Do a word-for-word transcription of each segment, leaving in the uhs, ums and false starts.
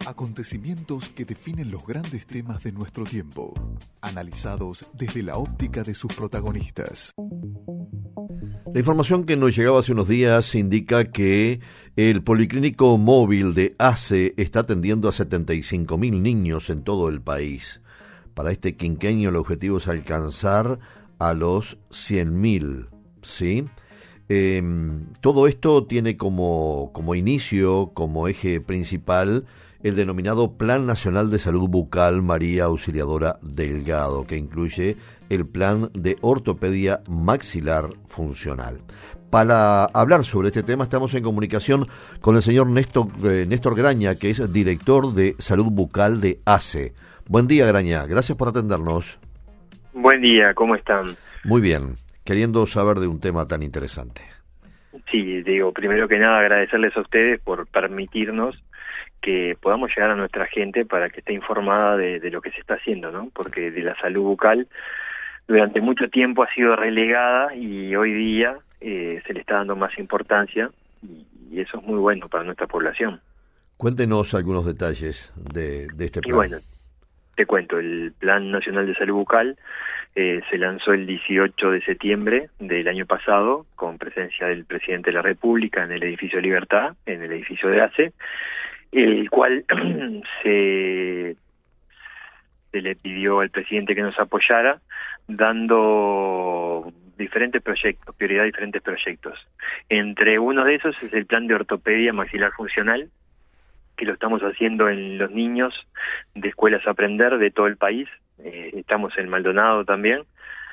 Acontecimientos que definen los grandes temas de nuestro tiempo, analizados desde la óptica de sus protagonistas. La información que nos llegaba hace unos días indica que el Policlínico Móvil de ACE está atendiendo a setenta y cinco mil niños en todo el país. Para este quinquenio el objetivo es alcanzar a los cien mil, ¿sí? Eh, todo esto tiene como, como inicio, como eje principal, el denominado Plan Nacional de Salud Bucal María Auxiliadora Delgado, que incluye el Plan de Ortopedia Maxilar Funcional. Para hablar sobre este tema estamos en comunicación con el señor Néstor, eh, Néstor Graña, que es director de Salud Bucal de ACE. Buen día, Graña, gracias por atendernos. Buen día, ¿cómo están? Muy bien, queriendo saber de un tema tan interesante. Sí, digo, primero que nada agradecerles a ustedes por permitirnos que podamos llegar a nuestra gente para que esté informada de, de lo que se está haciendo, ¿no? Porque de la salud bucal durante mucho tiempo ha sido relegada y hoy día eh, se le está dando más importancia y, y eso es muy bueno para nuestra población. Cuéntenos algunos detalles de, de este plan. Y bueno, te cuento, el Plan Nacional de Salud Bucal eh, se lanzó el dieciocho de septiembre del año pasado con presencia del presidente de la República en el edificio Libertad, en el edificio de ACE, el cual se, se le pidió al presidente que nos apoyara dando diferentes proyectos, prioridad a diferentes proyectos. Entre uno de esos es el plan de ortopedia maxilar funcional, que lo estamos haciendo en los niños de escuelas Aprender de todo el país. Eh, estamos en Maldonado también,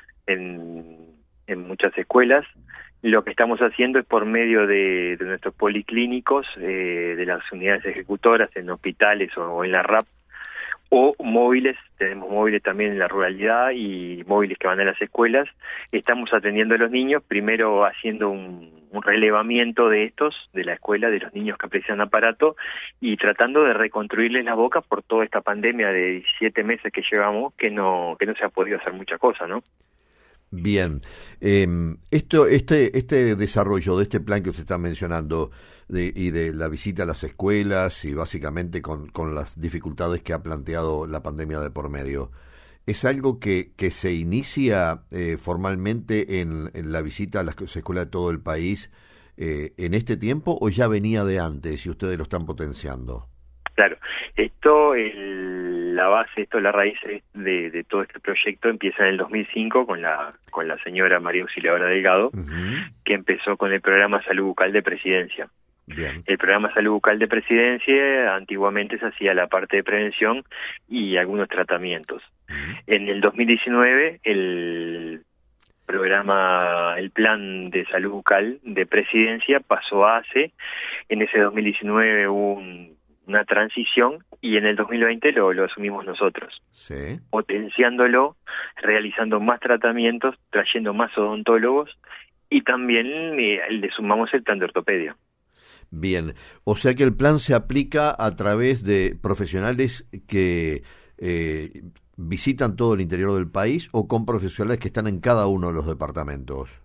en, en muchas escuelas. Lo que estamos haciendo es por medio de, de nuestros policlínicos, eh, de las unidades ejecutoras en hospitales o, o en la R A P, o móviles, tenemos móviles también en la ruralidad y móviles que van a las escuelas. Estamos atendiendo a los niños, primero haciendo un, un relevamiento de estos, de la escuela, de los niños que precisan aparato, y tratando de reconstruirles la boca por toda esta pandemia de diecisiete meses que llevamos, que no que no se ha podido hacer mucha cosa, ¿no? Bien, eh, esto, este, este desarrollo de este plan que usted está mencionando de, y de la visita a las escuelas y básicamente con, con las dificultades que ha planteado la pandemia de por medio, ¿es algo que, que se inicia eh, formalmente en, en la visita a las escuelas de todo el país eh, en este tiempo o ya venía de antes y ustedes lo están potenciando? Claro, esto, el, la base, esto, la raíz de, de todo este proyecto empieza en el dos mil cinco con la con la señora María Auxiliadora Delgado, uh-huh. que empezó con el programa Salud Bucal de Presidencia. Bien. El programa Salud Bucal de Presidencia antiguamente se hacía la parte de prevención y algunos tratamientos. Uh-huh. En el dos mil diecinueve el programa, el plan de salud bucal de Presidencia pasó a ACE. En ese dos mil diecinueve hubo un una transición y en el dos mil veinte lo, lo asumimos nosotros, sí. potenciándolo, realizando más tratamientos, trayendo más odontólogos y también eh, le sumamos el plan de ortopedia. Bien, o sea que el plan se aplica a través de profesionales que eh, visitan todo el interior del país o con profesionales que están en cada uno de los departamentos.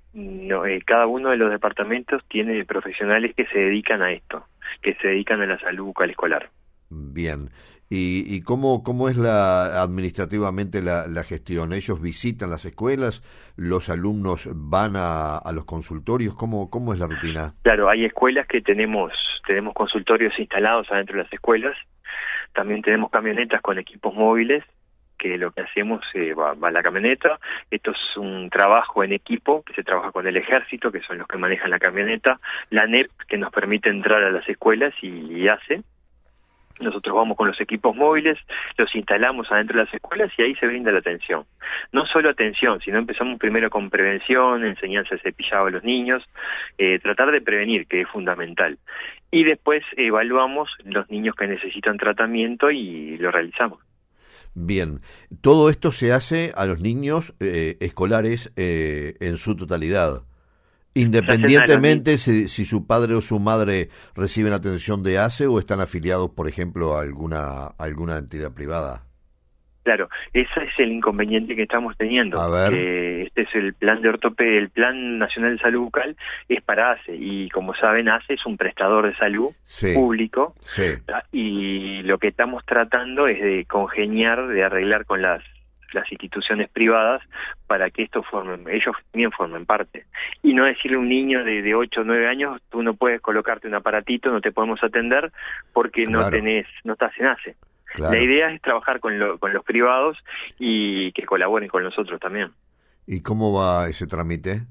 No, eh, cada uno de los departamentos tiene profesionales que se dedican a esto, que se dedican a la salud bucal escolar. Bien. ¿Y, y cómo, cómo es la administrativamente la, la gestión? ¿Ellos visitan las escuelas? ¿Los alumnos van a, a los consultorios? ¿Cómo, cómo es la rutina? Claro, hay escuelas que tenemos, tenemos consultorios instalados adentro de las escuelas. También tenemos camionetas con equipos móviles, que lo que hacemos eh, va, va a la camioneta. Esto es un trabajo en equipo que se trabaja con el ejército, que son los que manejan la camioneta, la N E P, que nos permite entrar a las escuelas y, y hace. Nosotros vamos con los equipos móviles, los instalamos adentro de las escuelas y ahí se brinda la atención. No solo atención, sino empezamos primero con prevención, enseñanza de cepillado a los niños, eh, tratar de prevenir, que es fundamental. Y después evaluamos los niños que necesitan tratamiento y lo realizamos. Bien, todo esto se hace a los niños eh, escolares eh, en su totalidad, independientemente si, si su padre o su madre reciben atención de ACE o están afiliados, por ejemplo, a alguna, a alguna entidad privada. Claro, ese es el inconveniente que estamos teniendo. A ver. Eh, este es el plan de ortopedia, el Plan Nacional de Salud Bucal es para A C E, y como saben, A C E es un prestador de salud sí. público, sí. y lo que estamos tratando es de congeniar, de arreglar con las las instituciones privadas para que esto formen, ellos también formen parte. Y no decirle a un niño de, de ocho o nueve años, tú no puedes colocarte un aparatito, no te podemos atender porque claro. no tenés, no estás en A C E. Claro. La idea es trabajar con, lo, con los privados y que colaboren con nosotros también. ¿Y cómo va ese trámite?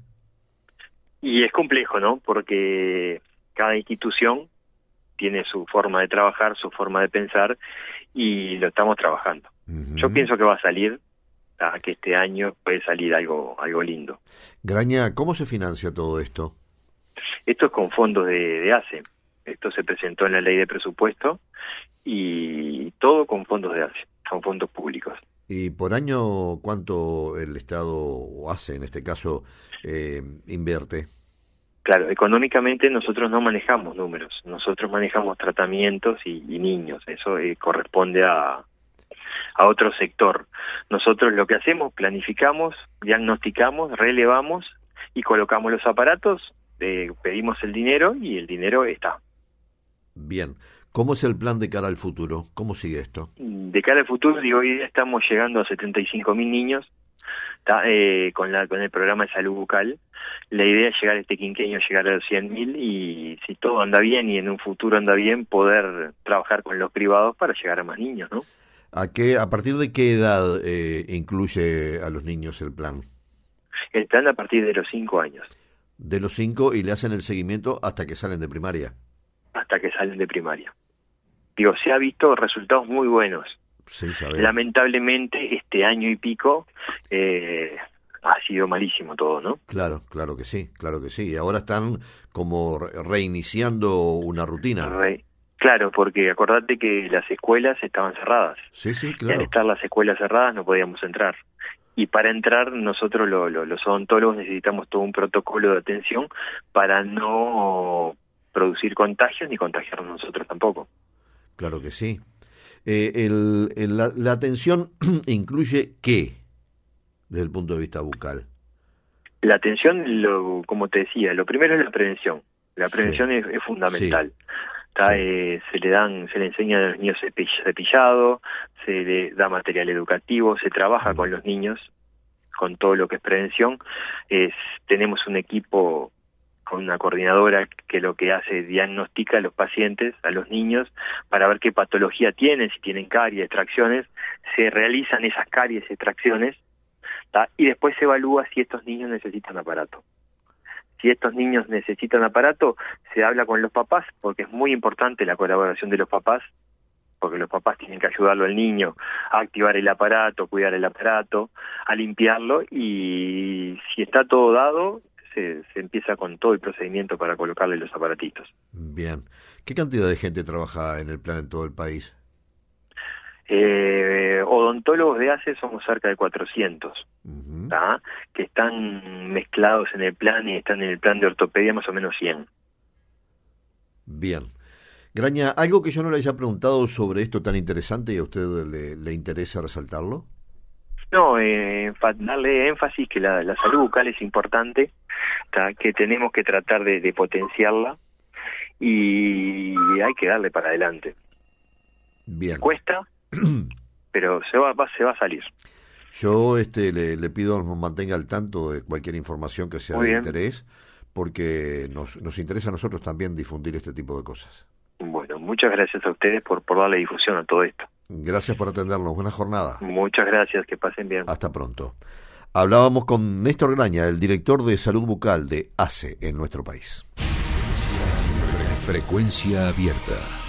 Y es complejo, ¿no? Porque cada institución tiene su forma de trabajar, su forma de pensar, y lo estamos trabajando. Uh-huh. Yo pienso que va a salir, a que este año puede salir algo algo lindo. Graña, ¿cómo se financia todo esto? Esto es con fondos de, de A C E. Esto se presentó en la ley de presupuesto y todo con fondos de A C E, con fondos públicos. ¿Y por año cuánto el Estado hace, en este caso, eh, invierte? Claro, económicamente nosotros no manejamos números, nosotros manejamos tratamientos y, y niños, eso eh, corresponde a, a otro sector. Nosotros lo que hacemos, planificamos, diagnosticamos, relevamos y colocamos los aparatos, eh, pedimos el dinero y el dinero está. Bien. ¿Cómo es el plan de cara al futuro? ¿Cómo sigue esto? De cara al futuro, digo, hoy día estamos llegando a setenta y cinco mil niños está, eh, con, la, con el programa de salud bucal. La idea es llegar a este quinquenio, llegar a los cien mil y si todo anda bien y en un futuro anda bien, poder trabajar con los privados para llegar a más niños, ¿no? ¿A qué, a partir de qué edad eh, incluye a los niños el plan? El plan a partir de los cinco años. De los cinco y le hacen el seguimiento hasta que salen de primaria. Hasta que salen de primaria. Digo, se ha visto resultados muy buenos. Sí, sabes. Lamentablemente, este año y pico eh, ha sido malísimo todo, ¿no? Claro, claro que sí, claro que sí. Y ahora están como reiniciando una rutina. Re claro, porque acordate que las escuelas estaban cerradas. Sí, sí, claro. Y al estar las escuelas cerradas no podíamos entrar. Y para entrar nosotros lo, lo, los odontólogos necesitamos todo un protocolo de atención para no producir contagios ni contagiarnos nosotros tampoco. Claro que sí. Eh, el, el, la, la atención incluye ¿qué? Desde el punto de vista bucal. La atención, lo, como te decía, lo primero es la prevención. La prevención sí. es, es fundamental. Sí. Está, sí. eh, se le dan, se le enseña a los niños cepillado, se le da material educativo, se trabaja mm. con los niños, con todo lo que es prevención. Es, tenemos un equipo con una coordinadora que lo que hace es diagnostica a los pacientes, a los niños, para ver qué patología tienen, si tienen caries, extracciones, se realizan esas caries, extracciones, ¿tá? Y después se evalúa si estos niños necesitan aparato. Si estos niños necesitan aparato, se habla con los papás, porque es muy importante la colaboración de los papás, porque los papás tienen que ayudarlo al niño a activar el aparato, cuidar el aparato, a limpiarlo, y si está todo dado, Se, se empieza con todo el procedimiento para colocarle los aparatitos. Bien. ¿Qué cantidad de gente trabaja en el plan en todo el país? Eh, odontólogos de A C E somos cerca de cuatrocientos, uh-huh. ¿tá? Que están mezclados en el plan y están en el plan de ortopedia más o menos cien. Bien. Graña, ¿algo que yo no le haya preguntado sobre esto tan interesante y a usted le, le interesa resaltarlo? No, eh, darle énfasis que la, la salud bucal es importante, ¿tá? Que tenemos que tratar de, de potenciarla y hay que darle para adelante. Bien. Cuesta, pero se va, va, se va a salir. Yo este, le, le pido que nos mantenga al tanto de cualquier información que sea Muy de bien. interés, porque nos, nos interesa a nosotros también difundir este tipo de cosas. Bueno, muchas gracias a ustedes por, por darle difusión a todo esto. Gracias por atendernos. Buena jornada. Muchas gracias. Que pasen bien. Hasta pronto. Hablábamos con Néstor Graña, el director de salud bucal de A C E en nuestro país. Frecuencia abierta.